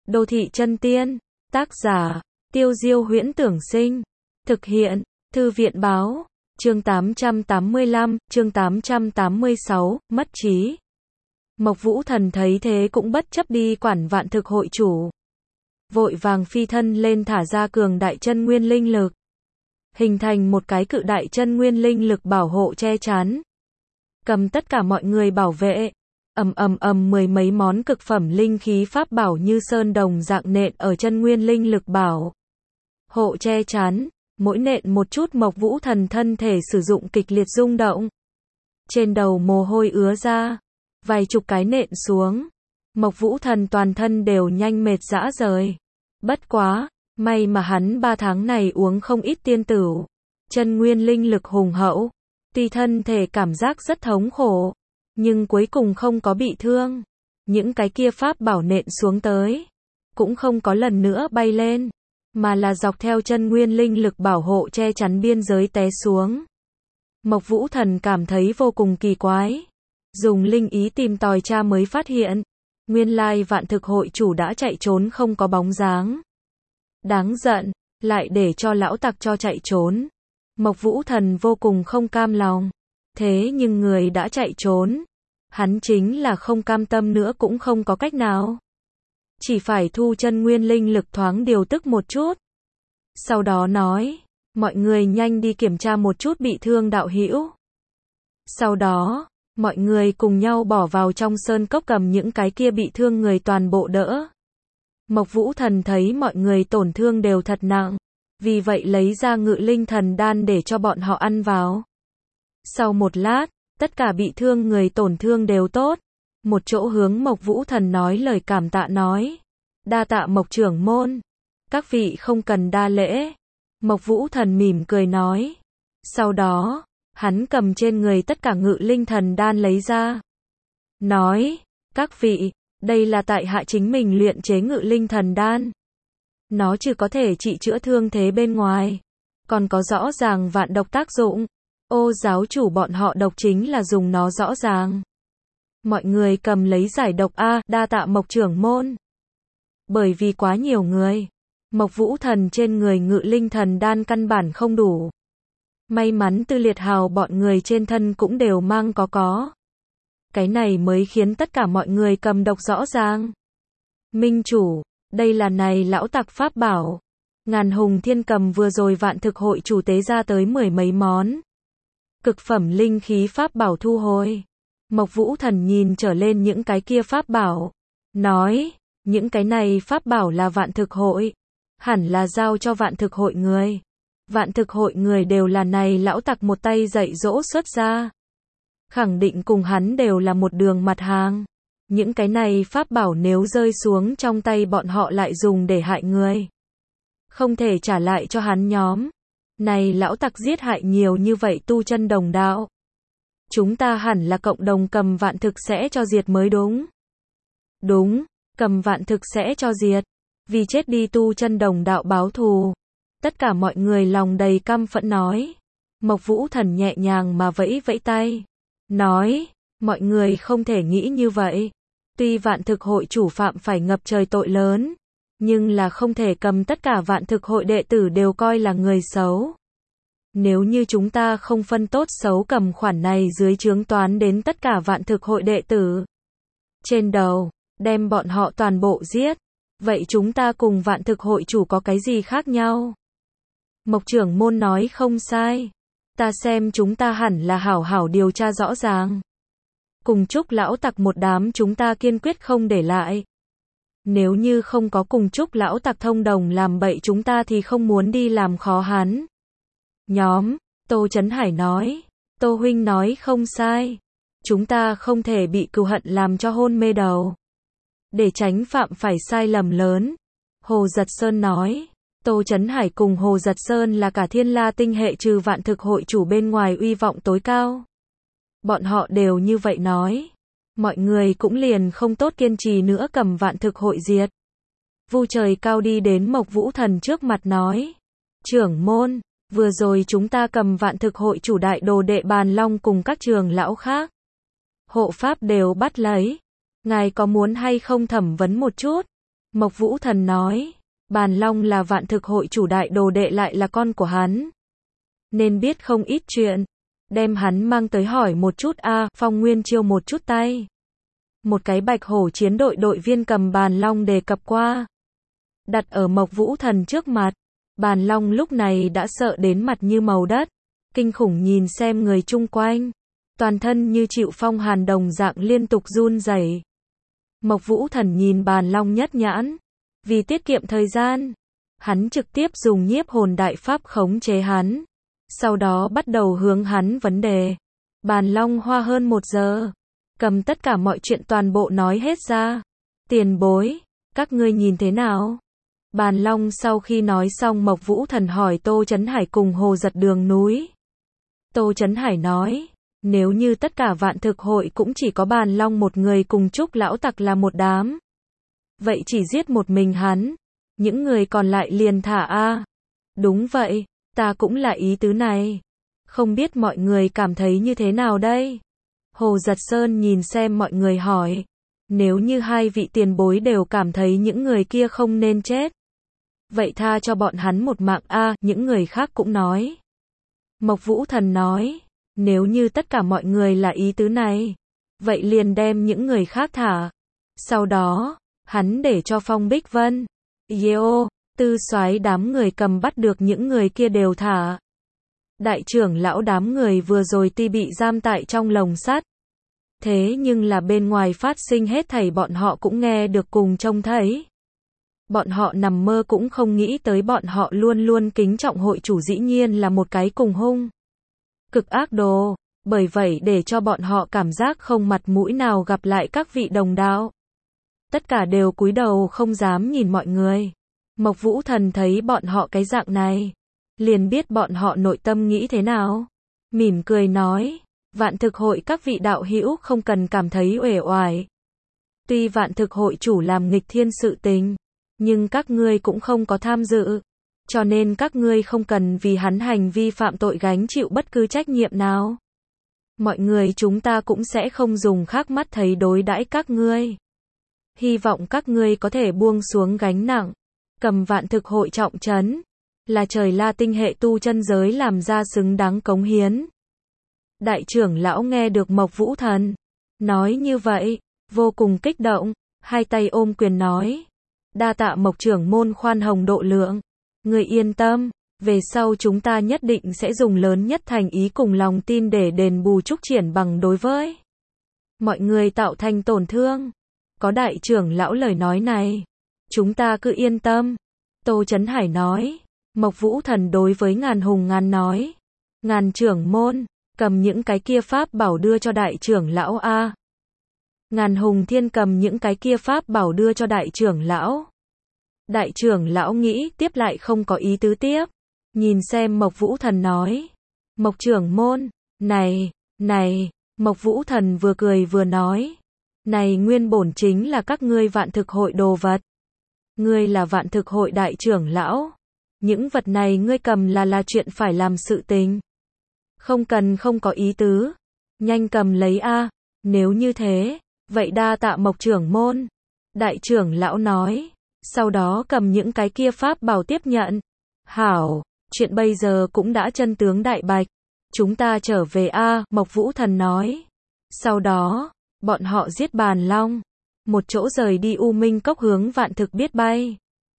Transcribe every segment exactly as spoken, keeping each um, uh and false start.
Đô thị chân tiên. Tác giả, Tiêu Diêu Huyễn Tưởng Sinh. Thực hiện, Thư viện Báo. Chương tám trăm tám mươi lăm, chương tám trăm tám mươi sáu, mất trí. Mộc Vũ Thần thấy thế cũng bất chấp đi quản vạn thực hội chủ. Vội vàng phi thân lên thả ra cường đại chân nguyên linh lực. Hình thành một cái cự đại chân nguyên linh lực bảo hộ che chắn. Cầm tất cả mọi người bảo vệ. Ầm ầm ầm mười mấy món cực phẩm linh khí pháp bảo như sơn đồng dạng nện ở chân nguyên linh lực bảo hộ che chắn, mỗi nện một chút Mộc Vũ Thần thân thể sử dụng kịch liệt rung động. Trên đầu mồ hôi ứa ra, vài chục cái nện xuống, Mộc Vũ Thần toàn thân đều nhanh mệt rã rời. Bất quá, may mà hắn ba tháng này uống không ít tiên tửu, chân nguyên linh lực hùng hậu, tuy thân thể cảm giác rất thống khổ, nhưng cuối cùng không có bị thương. Những cái kia pháp bảo nện xuống tới, cũng không có lần nữa bay lên, mà là dọc theo chân nguyên linh lực bảo hộ che chắn biên giới té xuống. Mộc Vũ Thần cảm thấy vô cùng kỳ quái. Dùng linh ý tìm tòi tra mới phát hiện, nguyên lai vạn thực hội chủ đã chạy trốn không có bóng dáng. Đáng giận, lại để cho lão tặc cho chạy trốn. Mộc Vũ Thần vô cùng không cam lòng. Thế nhưng người đã chạy trốn, hắn chính là không cam tâm nữa cũng không có cách nào. Chỉ phải thu chân nguyên linh lực thoáng điều tức một chút. Sau đó nói, mọi người nhanh đi kiểm tra một chút bị thương đạo hữu. Sau đó, mọi người cùng nhau bỏ vào trong sơn cốc cầm những cái kia bị thương người toàn bộ đỡ. Mộc Vũ Thần thấy mọi người tổn thương đều thật nặng, vì vậy lấy ra ngự linh thần đan để cho bọn họ ăn vào. Sau một lát, tất cả bị thương người tổn thương đều tốt. Một chỗ hướng Mộc Vũ Thần nói lời cảm tạ nói. Đa tạ Mộc trưởng môn. Các vị không cần đa lễ. Mộc Vũ Thần mỉm cười nói. Sau đó, hắn cầm trên người tất cả ngự linh thần đan lấy ra. Nói, các vị, đây là tại hạ chính mình luyện chế ngự linh thần đan. Nó chỉ có thể trị chữa thương thế bên ngoài, còn có rõ ràng vạn độc tác dụng. Ô giáo chủ bọn họ độc chính là dùng nó rõ ràng. Mọi người cầm lấy giải độc a, đa tạ Mộc trưởng môn. Bởi vì quá nhiều người, Mộc Vũ Thần trên người ngự linh thần đan căn bản không đủ. May mắn Tư Liệt Hào bọn người trên thân cũng đều mang có có. Cái này mới khiến tất cả mọi người cầm độc rõ ràng. Minh chủ, đây là này lão tặc pháp bảo. Ngàn hùng thiên cầm vừa rồi vạn thực hội chủ tế ra tới mười mấy món. Cực phẩm linh khí pháp bảo thu hồi. Mộc Vũ Thần nhìn trở lên những cái kia pháp bảo. Nói, những cái này pháp bảo là vạn thực hội. Hẳn là giao cho vạn thực hội người. Vạn thực hội người đều là này lão tặc một tay dạy dỗ xuất ra. Khẳng định cùng hắn đều là một đường mặt hàng. Những cái này pháp bảo nếu rơi xuống trong tay bọn họ lại dùng để hại người. Không thể trả lại cho hắn nhóm. Này lão tặc giết hại nhiều như vậy tu chân đồng đạo. Chúng ta hẳn là cộng đồng cầm vạn thực sẽ cho diệt mới đúng. Đúng, cầm vạn thực sẽ cho diệt. Vì chết đi tu chân đồng đạo báo thù. Tất cả mọi người lòng đầy căm phẫn nói. Mộc Vũ Thần nhẹ nhàng mà vẫy vẫy tay. Nói, mọi người không thể nghĩ như vậy. Tuy vạn thực hội chủ phạm phải ngập trời tội lớn, nhưng là không thể cầm tất cả vạn thực hội đệ tử đều coi là người xấu. Nếu như chúng ta không phân tốt xấu cầm khoản này dưới trướng toán đến tất cả vạn thực hội đệ tử. Trên đầu, đem bọn họ toàn bộ giết. Vậy chúng ta cùng vạn thực hội chủ có cái gì khác nhau? Mộc trưởng môn nói không sai. Ta xem chúng ta hẳn là hảo hảo điều tra rõ ràng. Cùng chúc lão tặc một đám chúng ta kiên quyết không để lại. Nếu như không có cùng chúc lão tặc thông đồng làm bậy chúng ta thì không muốn đi làm khó hắn. Nhóm, Tô Chấn Hải nói. Tô huynh nói không sai. Chúng ta không thể bị cừu hận làm cho hôn mê đầu. Để tránh phạm phải sai lầm lớn. Hồ Giật Sơn nói. Tô Chấn Hải cùng Hồ Giật Sơn là cả Thiên La tinh hệ trừ vạn thực hội chủ bên ngoài uy vọng tối cao. Bọn họ đều như vậy nói. Mọi người cũng liền không tốt kiên trì nữa cầm vạn thực hội diệt. Vu Trời Cao đi đến Mộc Vũ Thần trước mặt nói. Trưởng môn, vừa rồi chúng ta cầm vạn thực hội chủ đại đồ đệ Bàn Long cùng các trường lão khác. Hộ pháp đều bắt lấy. Ngài có muốn hay không thẩm vấn một chút? Mộc Vũ Thần nói, Bàn Long là vạn thực hội chủ đại đồ đệ lại là con của hắn. Nên biết không ít chuyện. Đem hắn mang tới hỏi một chút a Phong Nguyên Chiêu một chút tay. Một cái bạch hổ chiến đội đội viên cầm Bàn Long đề cập qua. Đặt ở Mộc Vũ Thần trước mặt. Bàn Long lúc này đã sợ đến mặt như màu đất. Kinh khủng nhìn xem người chung quanh. Toàn thân như chịu phong hàn đồng dạng liên tục run rẩy. Mộc Vũ Thần nhìn Bàn Long nhất nhãn. Vì tiết kiệm thời gian. Hắn trực tiếp dùng nhiếp hồn đại pháp khống chế hắn. Sau đó bắt đầu hướng hắn vấn đề. Bàn Long hoa hơn một giờ. Cầm tất cả mọi chuyện toàn bộ nói hết ra. Tiền bối, các ngươi nhìn thế nào? Bàn Long sau khi nói xong Mộc Vũ Thần hỏi Tô Chấn Hải cùng Hồ Giật đường núi. Tô Chấn Hải nói, nếu như tất cả vạn thực hội cũng chỉ có Bàn Long một người cùng Trúc lão tặc là một đám. Vậy chỉ giết một mình hắn. Những người còn lại liền thả a. Đúng vậy, ta cũng là ý tứ này. Không biết mọi người cảm thấy như thế nào đây? Hồ Giật Sơn nhìn xem mọi người hỏi. Nếu như hai vị tiền bối đều cảm thấy những người kia không nên chết. Vậy tha cho bọn hắn một mạng a, những người khác cũng nói. Mộc Vũ Thần nói, nếu như tất cả mọi người là ý tứ này, vậy liền đem những người khác thả. Sau đó, hắn để cho Phong Bích Vân, Yeo, Tư Soái đám người cầm bắt được những người kia đều thả. Đại trưởng lão đám người vừa rồi ti bị giam tại trong lồng sắt. Thế nhưng là bên ngoài phát sinh hết thảy bọn họ cũng nghe được cùng trông thấy. Bọn họ nằm mơ cũng không nghĩ tới bọn họ luôn luôn kính trọng hội chủ dĩ nhiên là một cái cùng hung. Cực ác đồ, bởi vậy để cho bọn họ cảm giác không mặt mũi nào gặp lại các vị đồng đạo. Tất cả đều cúi đầu không dám nhìn mọi người. Mộc Vũ Thần thấy bọn họ cái dạng này, liền biết bọn họ nội tâm nghĩ thế nào. Mỉm cười nói, vạn thực hội các vị đạo hữu không cần cảm thấy uể oải. Tuy vạn thực hội chủ làm nghịch thiên sự tình, nhưng các ngươi cũng không có tham dự. Cho nên các ngươi không cần vì hắn hành vi phạm tội gánh chịu bất cứ trách nhiệm nào. Mọi người chúng ta cũng sẽ không dùng khác mắt thấy đối đãi các ngươi. Hy vọng các ngươi có thể buông xuống gánh nặng. Cầm vạn thực hội trọng trấn. Là trời La tinh hệ tu chân giới làm ra xứng đáng cống hiến. Đại trưởng lão nghe được Mộc Vũ Thần nói như vậy, vô cùng kích động, hai tay ôm quyền nói. Đa tạ Mộc trưởng môn khoan hồng độ lượng. Người yên tâm, về sau chúng ta nhất định sẽ dùng lớn nhất thành ý cùng lòng tin để đền bù Trúc Triển bằng đối với mọi người tạo thành tổn thương. Có đại trưởng lão lời nói này, chúng ta cứ yên tâm. Tô Chấn Hải nói. Mộc Vũ Thần đối với Ngàn Hùng Ngàn nói. Ngàn trưởng môn, cầm những cái kia pháp bảo đưa cho đại trưởng lão a. Ngàn Hùng Thiên cầm những cái kia pháp bảo đưa cho đại trưởng lão. Đại trưởng lão nghĩ tiếp lại không có ý tứ tiếp. Nhìn xem Mộc Vũ Thần nói. Mộc trưởng môn, này, này, Mộc Vũ Thần vừa cười vừa nói. Này nguyên bổn chính là các ngươi vạn thực hội đồ vật. Ngươi là vạn thực hội đại trưởng lão. Những vật này ngươi cầm là là chuyện phải làm sự tình. Không cần không có ý tứ. Nhanh cầm lấy a. Nếu như thế, vậy đa tạ Mộc trưởng môn. Đại trưởng lão nói. Sau đó cầm những cái kia pháp bảo tiếp nhận. Hảo, chuyện bây giờ cũng đã chân tướng đại bạch. Chúng ta trở về a, Mộc Vũ Thần nói. Sau đó, bọn họ giết Bàn Long. Một chỗ rời đi U Minh Cốc hướng vạn thực biết bay.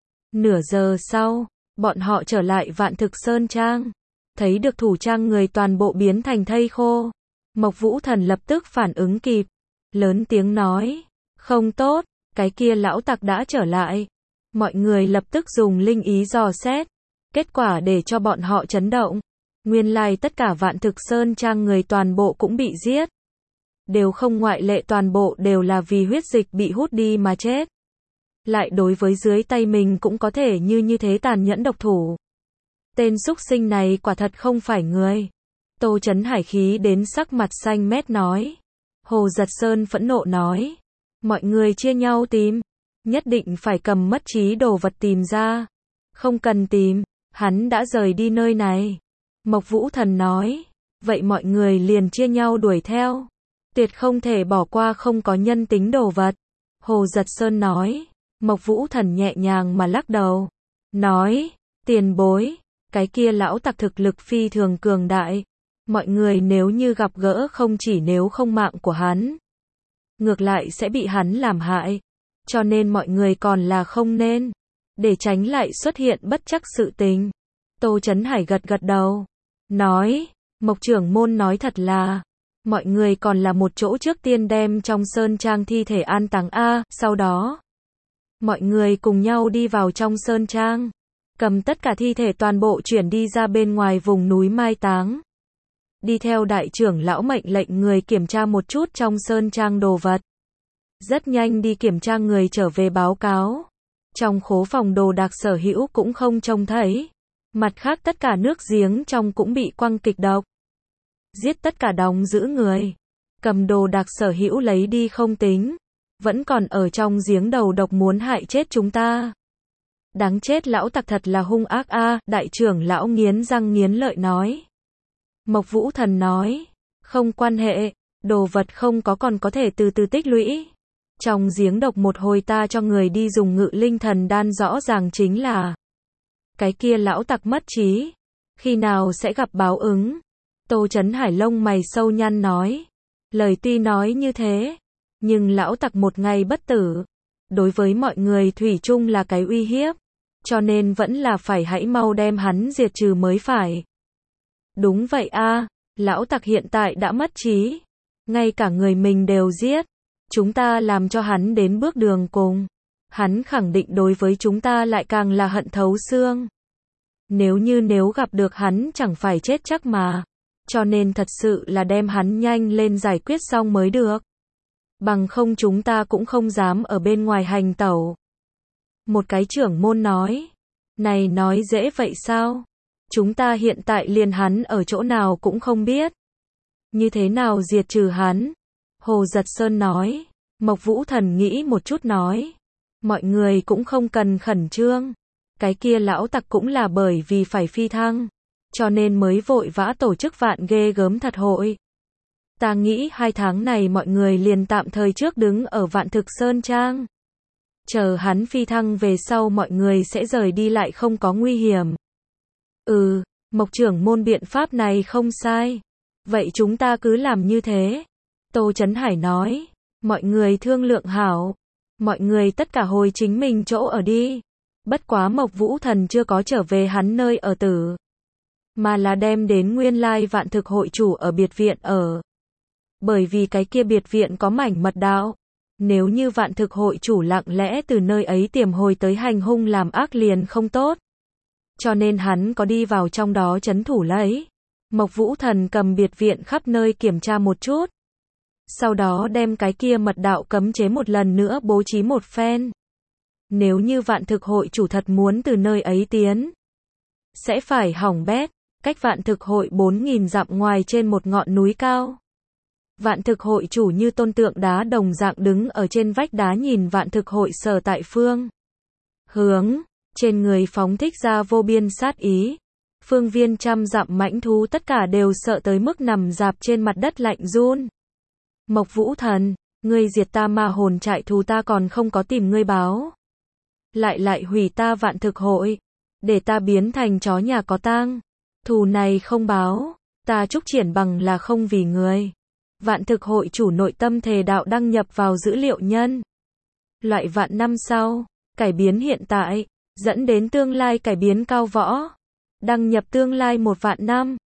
Nửa giờ sau, bọn họ trở lại vạn thực Sơn Trang. Thấy được thủ trang người toàn bộ biến thành thây khô. Mộc Vũ Thần lập tức phản ứng kịp. Lớn tiếng nói. Không tốt, cái kia lão tặc đã trở lại. Mọi người lập tức dùng linh ý dò xét. Kết quả để cho bọn họ chấn động. Nguyên lai tất cả vạn thực Sơn Trang người toàn bộ cũng bị giết. Đều không ngoại lệ, toàn bộ đều là vì huyết dịch bị hút đi mà chết. Lại đối với dưới tay mình cũng có thể như như thế tàn nhẫn độc thủ. Tên súc sinh này quả thật không phải người. Tô Chấn Hải khí đến sắc mặt xanh mét nói. Hồ Giật Sơn phẫn nộ nói. Mọi người chia nhau tìm. Nhất định phải cầm mất trí đồ vật tìm ra. Không cần tìm, hắn đã rời đi nơi này. Mộc Vũ Thần nói. Vậy mọi người liền chia nhau đuổi theo. Tuyệt không thể bỏ qua không có nhân tính đồ vật. Hồ Giật Sơn nói. Mộc Vũ Thần nhẹ nhàng mà lắc đầu. Nói, tiền bối, cái kia lão tặc thực lực phi thường cường đại. Mọi người nếu như gặp gỡ không chỉ nếu không mạng của hắn, ngược lại sẽ bị hắn làm hại. Cho nên mọi người còn là không nên, để tránh lại xuất hiện bất trắc sự tình. Tô Chấn Hải gật gật đầu. Nói, Mộc trưởng môn nói thật là, mọi người còn là một chỗ trước tiên đem trong sơn trang thi thể an táng a, sau đó mọi người cùng nhau đi vào trong sơn trang, cầm tất cả thi thể toàn bộ chuyển đi ra bên ngoài vùng núi mai táng. Đi theo đại trưởng lão mệnh lệnh người kiểm tra một chút trong sơn trang đồ vật. Rất nhanh đi kiểm tra người trở về báo cáo. Trong khố phòng đồ đạc sở hữu cũng không trông thấy. Mặt khác tất cả nước giếng trong cũng bị quăng kịch độc. Giết tất cả đóng giữ người. Cầm đồ đạc sở hữu lấy đi không tính. Vẫn còn ở trong giếng đầu độc muốn hại chết chúng ta. Đáng chết lão tặc thật là hung ác a, đại trưởng lão nghiến răng nghiến lợi nói. Mộc Vũ Thần nói, không quan hệ, đồ vật không có còn có thể từ từ tích lũy. Trong giếng độc một hồi ta cho người đi dùng ngự linh thần đan rõ ràng chính là cái kia lão tặc mất trí, khi nào sẽ gặp báo ứng. Tô Chấn Hải lông mày sâu nhăn nói, lời tuy nói như thế, nhưng lão tặc một ngày bất tử, đối với mọi người thủy chung là cái uy hiếp, cho nên vẫn là phải hãy mau đem hắn diệt trừ mới phải. Đúng vậy a, lão tặc hiện tại đã mất trí, ngay cả người mình đều giết, chúng ta làm cho hắn đến bước đường cùng, hắn khẳng định đối với chúng ta lại càng là hận thấu xương. Nếu như nếu gặp được hắn chẳng phải chết chắc mà, cho nên thật sự là đem hắn nhanh lên giải quyết xong mới được. Bằng không chúng ta cũng không dám ở bên ngoài hành tẩu. Một cái trưởng môn nói, này nói dễ vậy sao? Chúng ta hiện tại liền hắn ở chỗ nào cũng không biết. Như thế nào diệt trừ hắn? Hồ Giật Sơn nói. Mộc Vũ Thần nghĩ một chút nói. Mọi người cũng không cần khẩn trương. Cái kia lão tặc cũng là bởi vì phải phi thăng, cho nên mới vội vã tổ chức vạn ghê gớm thật hội. Ta nghĩ hai tháng này mọi người liền tạm thời trước đứng ở Vạn Thực Sơn Trang. Chờ hắn phi thăng về sau mọi người sẽ rời đi lại không có nguy hiểm. Ừ, Mộc trưởng môn biện pháp này không sai. Vậy chúng ta cứ làm như thế. Tô Chấn Hải nói. Mọi người thương lượng hảo. Mọi người tất cả hồi chính mình chỗ ở đi. Bất quá Mộc Vũ Thần chưa có trở về hắn nơi ở tử, mà là đem đến nguyên lai Vạn Thực hội chủ ở biệt viện ở. Bởi vì cái kia biệt viện có mảnh mật đạo. Nếu như Vạn Thực hội chủ lặng lẽ từ nơi ấy tiềm hồi tới hành hung làm ác liền không tốt. Cho nên hắn có đi vào trong đó trấn thủ lấy. Mộc Vũ Thần cầm biệt viện khắp nơi kiểm tra một chút. Sau đó đem cái kia mật đạo cấm chế một lần nữa bố trí một phen. Nếu như Vạn Thực hội chủ thật muốn từ nơi ấy tiến, sẽ phải hỏng bét. Cách Vạn Thực hội bốn nghìn dặm ngoài trên một ngọn núi cao. Vạn Thực hội chủ như tôn tượng đá đồng dạng đứng ở trên vách đá nhìn Vạn Thực hội sở tại phương hướng, trên người phóng thích ra vô biên sát ý. Phương viên trăm dặm mãnh thú tất cả đều sợ tới mức nằm rạp trên mặt đất lạnh run. Mộc Vũ Thần, ngươi diệt ta ma hồn trại thú ta còn không có tìm ngươi báo. Lại lại hủy ta Vạn Thực hội, để ta biến thành chó nhà có tang. Thù này không báo, ta Trúc Triển Bằng là không vì người. Vạn Thực hội chủ nội tâm thề đạo đăng nhập vào dữ liệu nhân. Loại vạn năm sau, cải biến hiện tại, dẫn đến tương lai cải biến cao võ. Đăng nhập tương lai một vạn năm.